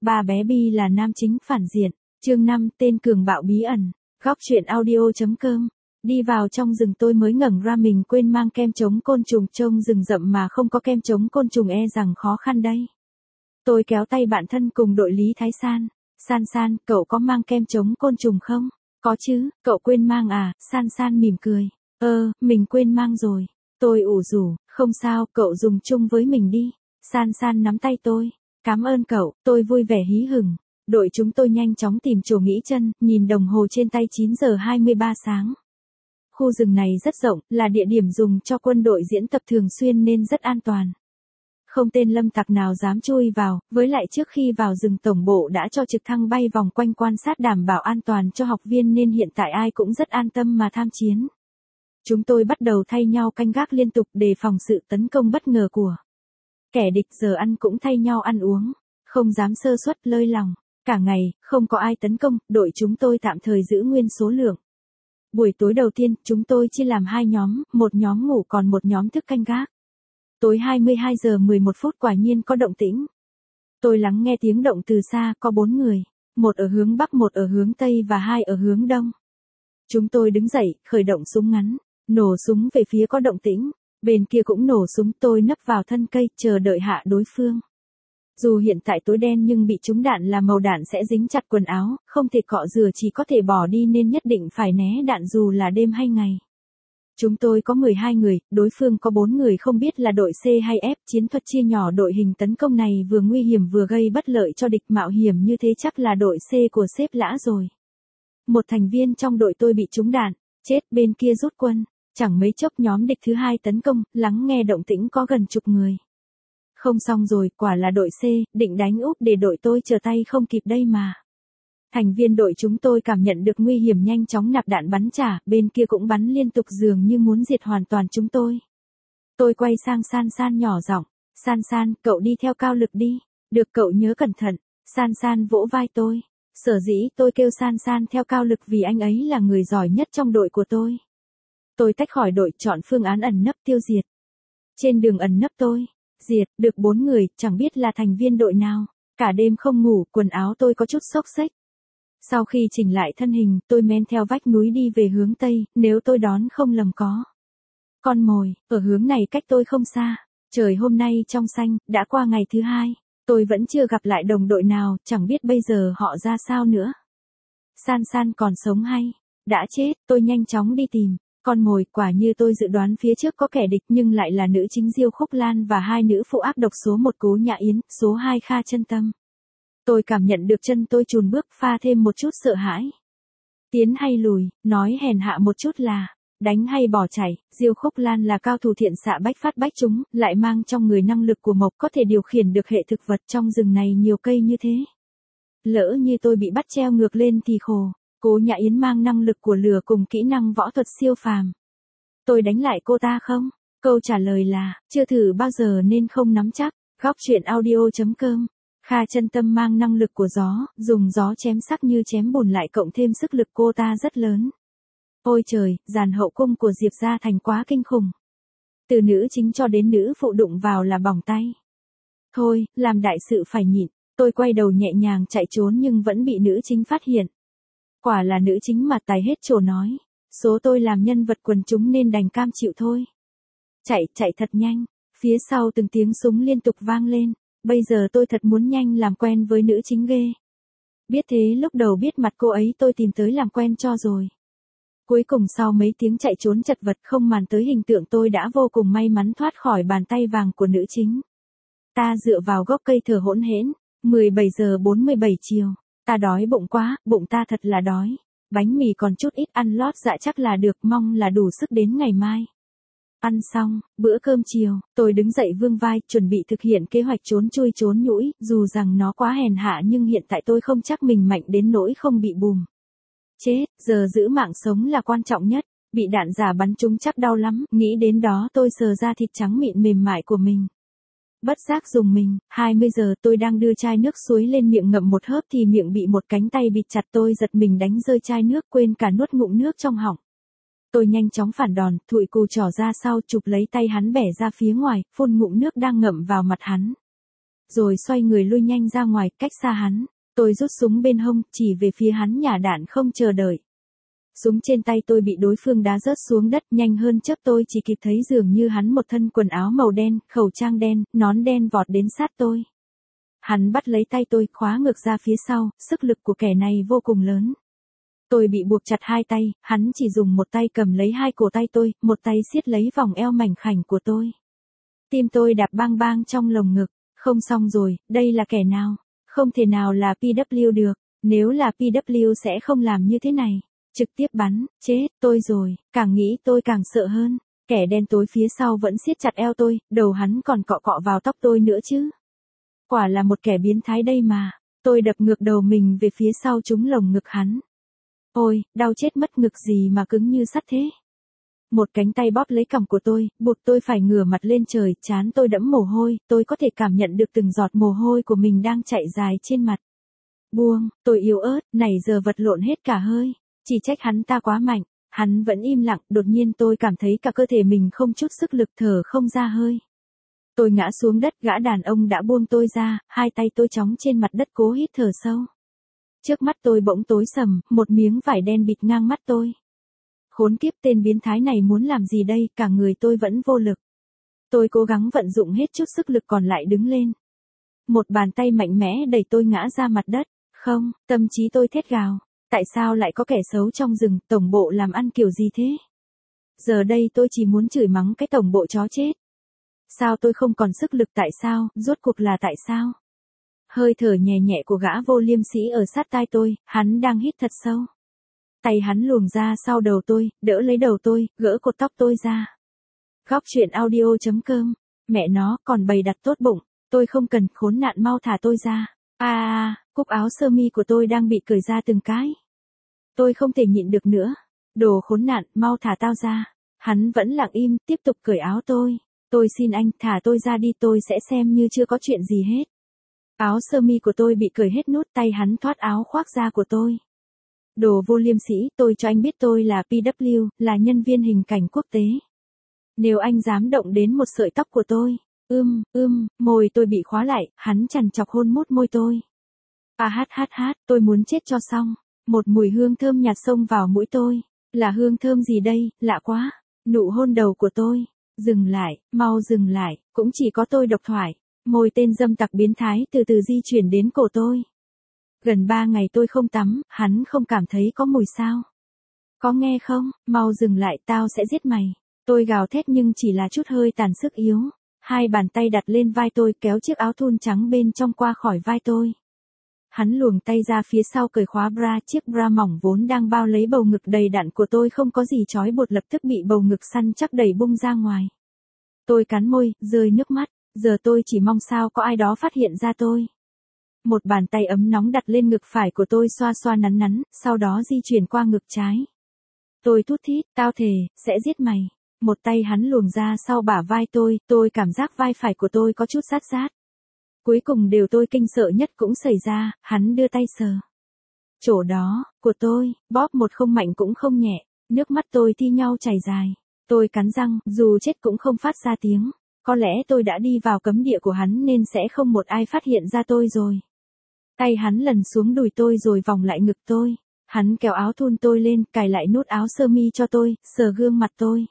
Ba bé Bi là nam chính phản diện. Chương 5, tên cường bạo bí ẩn. Góc truyện audio.com. Đi vào trong rừng tôi mới ngẩng ra mình quên mang kem chống côn trùng, trông rừng rậm mà không có kem chống côn trùng e rằng khó khăn đây. Tôi kéo tay bạn thân cùng đội Lý Thái San. San San, cậu có mang kem chống côn trùng không? Có chứ, cậu quên mang à? San San mỉm cười. Mình quên mang rồi. Tôi ủ rủ, không sao, cậu dùng chung với mình đi. San San nắm tay tôi. Cảm ơn cậu, tôi vui vẻ hí hửng. Đội chúng tôi nhanh chóng tìm chỗ nghỉ chân, nhìn đồng hồ trên tay 9 giờ 23 sáng. Khu rừng này rất rộng, là địa điểm dùng cho quân đội diễn tập thường xuyên nên rất an toàn. Không tên lâm tặc nào dám chui vào, với lại trước khi vào rừng tổng bộ đã cho trực thăng bay vòng quanh quan sát đảm bảo an toàn cho học viên nên hiện tại ai cũng rất an tâm mà tham chiến. Chúng tôi bắt đầu thay nhau canh gác liên tục đề phòng sự tấn công bất ngờ của kẻ địch, giờ ăn cũng thay nhau ăn uống, không dám sơ suất lơi lòng. Cả ngày, không có ai tấn công, đội chúng tôi tạm thời giữ nguyên số lượng. Buổi tối đầu tiên, chúng tôi chia làm hai nhóm, một nhóm ngủ còn một nhóm thức canh gác. Tối 22 giờ 11 phút quả nhiên có động tĩnh. Tôi lắng nghe tiếng động từ xa, có 4 người, một ở hướng bắc, một ở hướng tây và hai ở hướng đông. Chúng tôi đứng dậy, khởi động súng ngắn, nổ súng về phía có động tĩnh, bên kia cũng nổ súng, tôi nấp vào thân cây, chờ đợi hạ đối phương. Dù hiện tại tối đen nhưng bị trúng đạn là màu đạn sẽ dính chặt quần áo, không thể cọ rửa, chỉ có thể bỏ đi nên nhất định phải né đạn dù là đêm hay ngày. Chúng tôi có 12 người, đối phương có 4 người, không biết là đội C hay F. Chiến thuật chia nhỏ đội hình tấn công này vừa nguy hiểm vừa gây bất lợi cho địch, mạo hiểm như thế chắc là đội C của sếp Lã rồi. Một thành viên trong đội tôi bị trúng đạn, chết, bên kia rút quân. Chẳng mấy chốc nhóm địch thứ hai tấn công, lắng nghe động tĩnh có gần chục người. Không xong rồi, quả là đội C, định đánh úp để đội tôi trở tay không kịp đây mà. Thành viên đội chúng tôi cảm nhận được nguy hiểm nhanh chóng nạp đạn bắn trả, bên kia cũng bắn liên tục dường như muốn diệt hoàn toàn chúng tôi. Tôi quay sang San San nhỏ giọng, San San, cậu đi theo Cao Lực đi, được, cậu nhớ cẩn thận. San San vỗ vai tôi. Sở dĩ tôi kêu San San theo Cao Lực vì anh ấy là người giỏi nhất trong đội của tôi. Tôi tách khỏi đội, chọn phương án ẩn nấp tiêu diệt. Trên đường ẩn nấp tôi diệt được 4 người, chẳng biết là thành viên đội nào. Cả đêm không ngủ, quần áo tôi có chút xốc xếch. Sau khi chỉnh lại thân hình, tôi men theo vách núi đi về hướng Tây, nếu tôi đoán không lầm có con mồi, ở hướng này cách tôi không xa. Trời hôm nay trong xanh, đã qua ngày thứ hai. Tôi vẫn chưa gặp lại đồng đội nào, chẳng biết bây giờ họ ra sao nữa. San San còn sống hay đã chết, tôi nhanh chóng đi tìm con mồi. Quả như tôi dự đoán, phía trước có kẻ địch nhưng lại là nữ chính Diêu Khúc Lan và hai nữ phụ ác độc, số 1 Cố Nhã Yến, số 2 Kha Chân Tâm. Tôi cảm nhận được chân tôi chùn bước, pha thêm một chút sợ hãi. Tiến hay lùi, nói hèn hạ một chút là đánh hay bỏ chạy. Diêu Khúc Lan là cao thủ thiện xạ bách phát bách trúng, lại mang trong người năng lực của mộc, có thể điều khiển được hệ thực vật. Trong rừng này nhiều cây như thế, lỡ như tôi bị bắt treo ngược lên thì khổ. Cố Nhã Yến mang năng lực của lửa cùng kỹ năng võ thuật siêu phàm. Tôi đánh lại cô ta không? Câu trả lời là chưa thử bao giờ nên không nắm chắc. Góc truyện audio.com. Kha Chân Tâm mang năng lực của gió, dùng gió chém sắc như chém bùn, lại cộng thêm sức lực cô ta rất lớn. Ôi trời, dàn hậu cung của Diệp Gia Thành quá kinh khủng. Từ nữ chính cho đến nữ phụ đụng vào là bỏng tay. Thôi, làm đại sự phải nhịn. Tôi quay đầu nhẹ nhàng chạy trốn nhưng vẫn bị nữ chính phát hiện. Quả là nữ chính mà, tài hết chỗ nói. Số tôi làm nhân vật quần chúng nên đành cam chịu thôi. Chạy thật nhanh. Phía sau từng tiếng súng liên tục vang lên. Bây giờ tôi thật muốn nhanh làm quen với nữ chính ghê. Biết thế lúc đầu biết mặt cô ấy tôi tìm tới làm quen cho rồi. Cuối cùng sau mấy tiếng chạy trốn chật vật không màn tới hình tượng, tôi đã vô cùng may mắn thoát khỏi bàn tay vàng của nữ chính. Ta dựa vào gốc cây thở hỗn hển. 17 giờ 47 chiều. Ta đói bụng quá, bụng ta thật là đói. Bánh mì còn chút ít, ăn lót dạ chắc là được, mong là đủ sức đến ngày mai. Ăn xong, bữa cơm chiều, tôi đứng dậy vươn vai, chuẩn bị thực hiện kế hoạch trốn chui trốn nhũi, dù rằng nó quá hèn hạ nhưng hiện tại tôi không chắc mình mạnh đến nỗi không bị bùm. Chết, giờ giữ mạng sống là quan trọng nhất, bị đạn giả bắn trúng chắc đau lắm, nghĩ đến đó tôi sờ ra thịt trắng mịn mềm mại của mình. Bất giác dùng mình. 20 giờ tôi đang đưa chai nước suối lên miệng ngậm một hớp thì miệng bị một cánh tay bịt chặt, tôi giật mình đánh rơi chai nước, quên cả nuốt ngụm nước trong họng. Tôi nhanh chóng phản đòn, thụi cù trỏ ra sau, chụp lấy tay hắn bẻ ra phía ngoài, phun ngụm nước đang ngậm vào mặt hắn. rồi xoay người lui nhanh ra ngoài, cách xa hắn. Tôi rút súng bên hông, chỉ về phía hắn nhả đạn không chờ đợi. Súng trên tay tôi bị đối phương đá rớt xuống đất, nhanh hơn chớp tôi chỉ kịp thấy dường như hắn một thân quần áo màu đen, khẩu trang đen, nón đen vọt đến sát tôi. Hắn bắt lấy tay tôi, khóa ngược ra phía sau, sức lực của kẻ này vô cùng lớn. Tôi bị buộc chặt hai tay, hắn chỉ dùng một tay cầm lấy hai cổ tay tôi, một tay siết lấy vòng eo mảnh khảnh của tôi. Tim tôi đạp bang bang trong lồng ngực, không xong rồi, đây là kẻ nào? Không thể nào là PW được, nếu là PW sẽ không làm như thế này. Trực tiếp bắn, chết, tôi rồi, càng nghĩ tôi càng sợ hơn. Kẻ đen tối phía sau vẫn siết chặt eo tôi, đầu hắn còn cọ cọ vào tóc tôi nữa chứ. Quả là một kẻ biến thái đây mà. Tôi đập ngược đầu mình về phía sau trúng lồng ngực hắn. Ôi, đau chết mất, ngực gì mà cứng như sắt thế. Một cánh tay bóp lấy cằm của tôi, buộc tôi phải ngửa mặt lên trời, trán tôi đẫm mồ hôi, tôi có thể cảm nhận được từng giọt mồ hôi của mình đang chảy dài trên mặt. Buông, tôi yếu ớt, nãy giờ vật lộn hết cả hơi. Chỉ trách hắn ta quá mạnh, hắn vẫn im lặng, đột nhiên tôi cảm thấy cả cơ thể mình không chút sức lực, thở không ra hơi. Tôi ngã xuống đất, gã đàn ông đã buông tôi ra, hai tay tôi trống trên mặt đất cố hít thở sâu. Trước mắt tôi bỗng tối sầm, một miếng vải đen bịt ngang mắt tôi. Khốn kiếp, tên biến thái này muốn làm gì đây, cả người tôi vẫn vô lực. Tôi cố gắng vận dụng hết chút sức lực còn lại đứng lên. Một bàn tay mạnh mẽ đẩy tôi ngã ra mặt đất. Không, tâm trí tôi thét gào. Tại sao lại có kẻ xấu trong rừng, tổng bộ làm ăn kiểu gì thế? Giờ đây tôi chỉ muốn chửi mắng cái tổng bộ chó chết. Sao tôi không còn sức lực, tại sao, rốt cuộc là tại sao? Hơi thở nhẹ nhẹ của gã vô liêm sỉ ở sát tai tôi, hắn đang hít thật sâu. Tay hắn luồn ra sau đầu tôi, đỡ lấy đầu tôi, gỡ cột tóc tôi ra. Góc truyện audio.com, mẹ nó, còn bày đặt tốt bụng, tôi không cần, khốn nạn mau thả tôi ra. Cúc áo sơ mi của tôi đang bị cởi ra từng cái. Tôi không thể nhịn được nữa. Đồ khốn nạn, mau thả tao ra. Hắn vẫn lặng im, tiếp tục cởi áo tôi. Tôi xin anh, thả tôi ra đi, tôi sẽ xem như chưa có chuyện gì hết. Áo sơ mi của tôi bị cởi hết nút, tay hắn thoát áo khoác da của tôi. Đồ vô liêm sỉ, tôi cho anh biết tôi là PW, là nhân viên hình cảnh quốc tế. Nếu anh dám động đến một sợi tóc của tôi, môi tôi bị khóa lại, hắn chằn chọc hôn mút môi tôi. Tôi muốn chết cho xong. Một mùi hương thơm nhạt xông vào mũi tôi. Là hương thơm gì đây, lạ quá. Nụ hôn đầu của tôi. Dừng lại, mau dừng lại, cũng chỉ có tôi độc thoại. Môi tên dâm tặc biến thái từ từ di chuyển đến cổ tôi. Gần 3 ngày tôi không tắm, hắn không cảm thấy có mùi sao. Có nghe không, mau dừng lại, tao sẽ giết mày. Tôi gào thét nhưng chỉ là chút hơi tàn sức yếu. Hai bàn tay đặt lên vai tôi, kéo chiếc áo thun trắng bên trong qua khỏi vai tôi. Hắn luồng tay ra phía sau cởi khóa bra, chiếc bra mỏng vốn đang bao lấy bầu ngực đầy đặn của tôi không có gì trói buộc lập tức bị bầu ngực săn chắc đẩy bung ra ngoài. Tôi cắn môi, rơi nước mắt, giờ tôi chỉ mong sao có ai đó phát hiện ra tôi. Một bàn tay ấm nóng đặt lên ngực phải của tôi xoa xoa nắn nắn, sau đó di chuyển qua ngực trái. Tôi thút thít, tao thề, sẽ giết mày. Một tay hắn luồng ra sau bả vai tôi cảm giác vai phải của tôi có chút rát rát. Cuối cùng điều tôi kinh sợ nhất cũng xảy ra, hắn đưa tay sờ. Chỗ đó, của tôi, bóp một không mạnh cũng không nhẹ, nước mắt tôi thi nhau chảy dài. Tôi cắn răng, dù chết cũng không phát ra tiếng. Có lẽ tôi đã đi vào cấm địa của hắn nên sẽ không một ai phát hiện ra tôi rồi. Tay hắn lần xuống đùi tôi rồi vòng lại ngực tôi. Hắn kéo áo thun tôi lên, cài lại nút áo sơ mi cho tôi, sờ gương mặt tôi.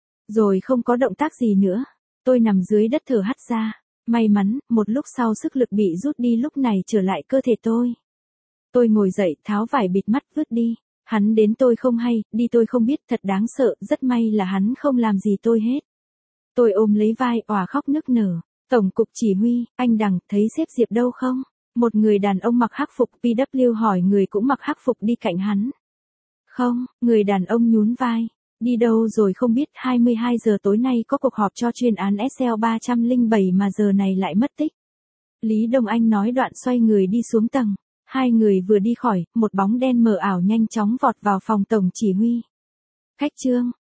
Rồi không có động tác gì nữa. Tôi nằm dưới đất thở hắt ra. May mắn, một lúc sau sức lực bị rút đi lúc này trở lại cơ thể tôi. Tôi ngồi dậy, tháo vải bịt mắt vứt đi. Hắn đến tôi không hay, đi tôi không biết, thật đáng sợ, rất may là hắn không làm gì tôi hết. Tôi ôm lấy vai, òa khóc nức nở. Tổng cục chỉ huy, anh Đằng, thấy sếp Diệp đâu không? Một người đàn ông mặc hắc phục PW hỏi người cũng mặc hắc phục đi cạnh hắn. Không, người đàn ông nhún vai. Đi đâu rồi không biết, 22 giờ tối nay có cuộc họp cho chuyên án SL307 mà giờ này lại mất tích. Lý Đông Anh nói đoạn xoay người đi xuống tầng. Hai người vừa đi khỏi, một bóng đen mờ ảo nhanh chóng vọt vào phòng tổng chỉ huy. Khách Trương,